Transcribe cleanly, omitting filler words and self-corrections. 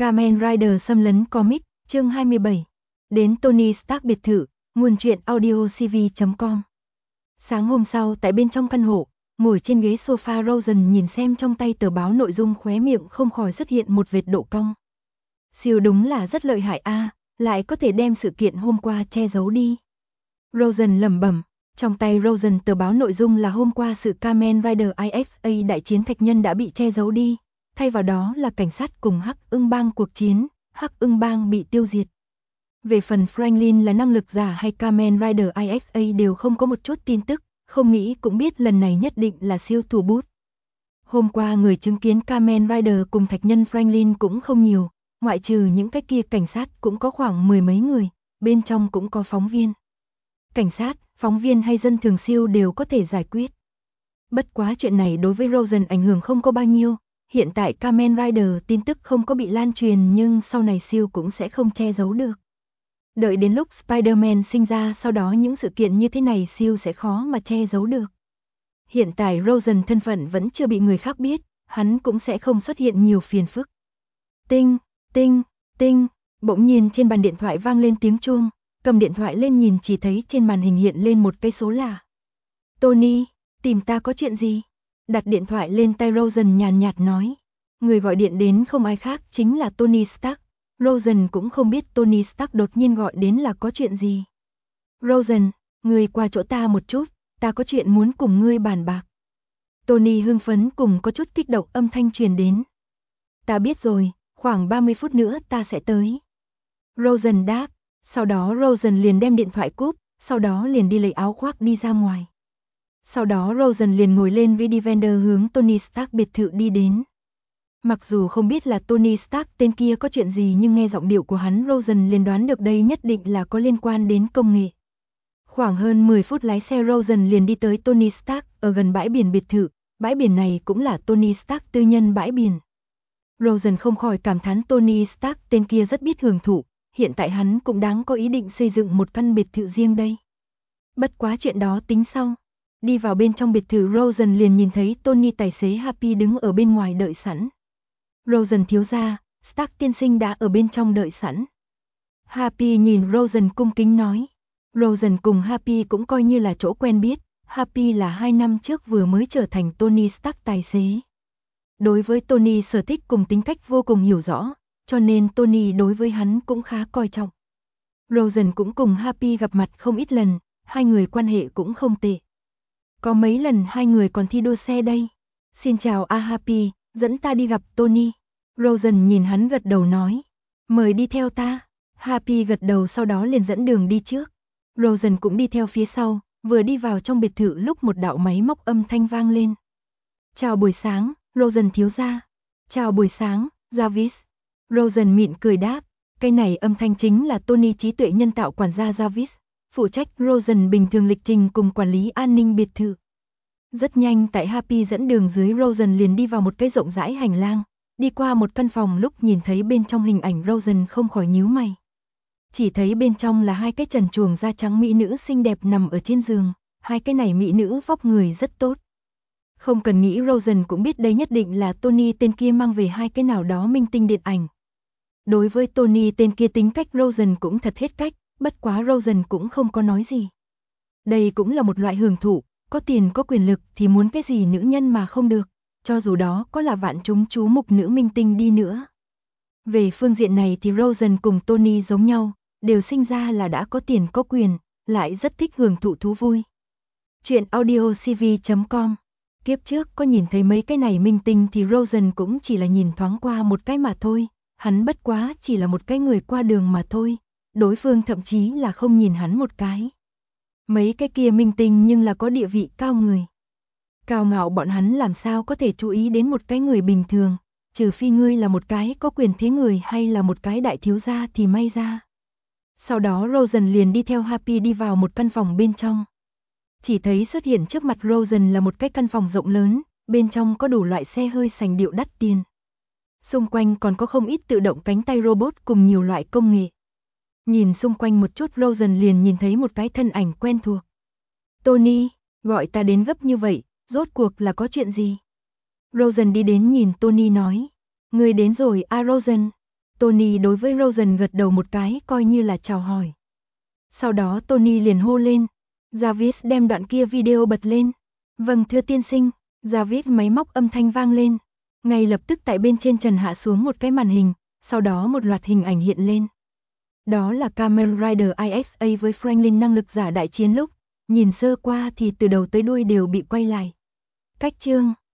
Kamen Rider xâm lấn comic, chương 27. Đến Tony Stark biệt thự, nguồn truyện audiocv.com. Sáng hôm sau tại bên trong căn hộ, ngồi trên ghế sofa Rosen nhìn xem trong tay tờ báo nội dung, khóe miệng không khỏi xuất hiện một vệt độ cong. Siêu đúng là rất lợi hại a, lại có thể đem sự kiện hôm qua che giấu đi. Rosen lẩm bẩm, trong tay Rosen tờ báo nội dung là hôm qua sự Kamen Rider IXA đại chiến thạch nhân đã bị che giấu đi. Thay vào đó là cảnh sát cùng Hắc Ưng Bang cuộc chiến, Hắc Ưng Bang bị tiêu diệt. Về phần Franklin là năng lực giả hay Kamen Rider IXA đều không có một chút tin tức, không nghĩ cũng biết lần này nhất định là siêu thủ bút. Hôm qua người chứng kiến Kamen Rider cùng thạch nhân Franklin cũng không nhiều, ngoại trừ những cái kia cảnh sát cũng có khoảng 10 mấy người, bên trong cũng có phóng viên. Cảnh sát, phóng viên hay dân thường siêu đều có thể giải quyết. Bất quá chuyện này đối với Rosen ảnh hưởng không có bao nhiêu. Hiện tại Kamen Rider tin tức không có bị lan truyền, nhưng sau này siêu cũng sẽ không che giấu được. Đợi đến lúc Spider-Man sinh ra, sau đó những sự kiện như thế này siêu sẽ khó mà che giấu được. Hiện tại Rosen thân phận vẫn chưa bị người khác biết, hắn cũng sẽ không xuất hiện nhiều phiền phức. Tinh, tinh, tinh, bỗng nhiên trên bàn điện thoại vang lên tiếng chuông, cầm điện thoại lên nhìn chỉ thấy trên màn hình hiện lên một cái số lạ. Tony, tìm ta có chuyện gì? Đặt điện thoại lên tay Rosen nhàn nhạt nói. Người gọi điện đến không ai khác chính là Tony Stark. Rosen cũng không biết Tony Stark đột nhiên gọi đến là có chuyện gì. Rosen, người qua chỗ ta một chút, ta có chuyện muốn cùng ngươi bàn bạc. Tony hưng phấn cùng có chút kích động âm thanh truyền đến. Ta biết rồi, khoảng 30 phút nữa ta sẽ tới. Rosen đáp, sau đó Rosen liền đem điện thoại cúp, sau đó liền đi lấy áo khoác đi ra ngoài. Sau đó Rosen liền ngồi lên Ridivander hướng Tony Stark biệt thự đi đến. Mặc dù không biết là Tony Stark tên kia có chuyện gì, nhưng nghe giọng điệu của hắn Rosen liền đoán được đây nhất định là có liên quan đến công nghệ. Khoảng hơn 10 phút lái xe Rosen liền đi tới Tony Stark ở gần bãi biển biệt thự, bãi biển này cũng là Tony Stark tư nhân bãi biển. Rosen không khỏi cảm thán Tony Stark tên kia rất biết hưởng thụ, hiện tại hắn cũng đáng có ý định xây dựng một căn biệt thự riêng đây. Bất quá chuyện đó tính sau. Đi vào bên trong biệt thự Rosen liền nhìn thấy Tony tài xế Happy đứng ở bên ngoài đợi sẵn. Rosen thiếu gia, Stark tiên sinh đã ở bên trong đợi sẵn. Happy nhìn Rosen cung kính nói. Rosen cùng Happy cũng coi như là chỗ quen biết, Happy là 2 năm trước vừa mới trở thành Tony Stark tài xế. Đối với Tony sở thích cùng tính cách vô cùng hiểu rõ, cho nên Tony đối với hắn cũng khá coi trọng. Rosen cũng cùng Happy gặp mặt không ít lần, hai người quan hệ cũng không tệ. Có mấy lần hai người còn thi đua xe đây. Xin chào Happy, dẫn ta đi gặp Tony. Rosen nhìn hắn gật đầu nói. Mời đi theo ta. Happy gật đầu sau đó liền dẫn đường đi trước. Rosen cũng đi theo phía sau, vừa đi vào trong biệt thự lúc một đạo máy móc âm thanh vang lên. Chào buổi sáng, Rosen thiếu gia. Chào buổi sáng, Jarvis. Rosen mỉm cười đáp. Cái này âm thanh chính là Tony trí tuệ nhân tạo quản gia Jarvis, phụ trách Rosen bình thường lịch trình cùng quản lý an ninh biệt thự. Rất nhanh tại Happy dẫn đường dưới, Rosen liền đi vào một cái rộng rãi hành lang, đi qua một căn phòng, lúc nhìn thấy bên trong hình ảnh Rosen không khỏi nhíu mày. Chỉ thấy bên trong là hai cái trần truồng da trắng mỹ nữ xinh đẹp nằm ở trên giường, hai cái này mỹ nữ vóc người rất tốt. Không cần nghĩ Rosen cũng biết đây nhất định là Tony tên kia mang về hai cái nào đó minh tinh điện ảnh. Đối với Tony tên kia tính cách Rosen cũng thật hết cách, bất quá Rosen cũng không có nói gì. Đây cũng là một loại hưởng thụ, có tiền có quyền lực thì muốn cái gì nữ nhân mà không được, cho dù đó có là vạn chúng chú mục nữ minh tinh đi nữa. Về phương diện này thì Rosen cùng Tony giống nhau, đều sinh ra là đã có tiền có quyền, lại rất thích hưởng thụ thú vui. Chuyện audiocv.com. Kiếp trước có nhìn thấy mấy cái này minh tinh thì Rosen cũng chỉ là nhìn thoáng qua một cái mà thôi, hắn bất quá chỉ là một cái người qua đường mà thôi, đối phương thậm chí là không nhìn hắn một cái. Mấy cái kia minh tinh nhưng là có địa vị cao người. Cao ngạo bọn hắn làm sao có thể chú ý đến một cái người bình thường, trừ phi ngươi là một cái có quyền thế người hay là một cái đại thiếu gia thì may ra. Sau đó Rosen liền đi theo Happy đi vào một căn phòng bên trong. Chỉ thấy xuất hiện trước mặt Rosen là một cái căn phòng rộng lớn, bên trong có đủ loại xe hơi sành điệu đắt tiền. Xung quanh còn có không ít tự động cánh tay robot cùng nhiều loại công nghệ. Nhìn xung quanh một chút Rosen liền nhìn thấy một cái thân ảnh quen thuộc. Tony, gọi ta đến gấp như vậy, rốt cuộc là có chuyện gì? Rosen đi đến nhìn Tony nói. Người đến rồi Rosen. Tony đối với Rosen gật đầu một cái coi như là chào hỏi. Sau đó Tony liền hô lên. Jarvis đem đoạn kia video bật lên. Vâng thưa tiên sinh, Jarvis máy móc âm thanh vang lên. Ngay lập tức tại bên trên trần hạ xuống một cái màn hình, sau đó một loạt hình ảnh hiện lên. Đó là Kamen Rider IXA với Franklin năng lực giả đại chiến lúc, nhìn sơ qua thì từ đầu tới đuôi đều bị quay lại. Cách chương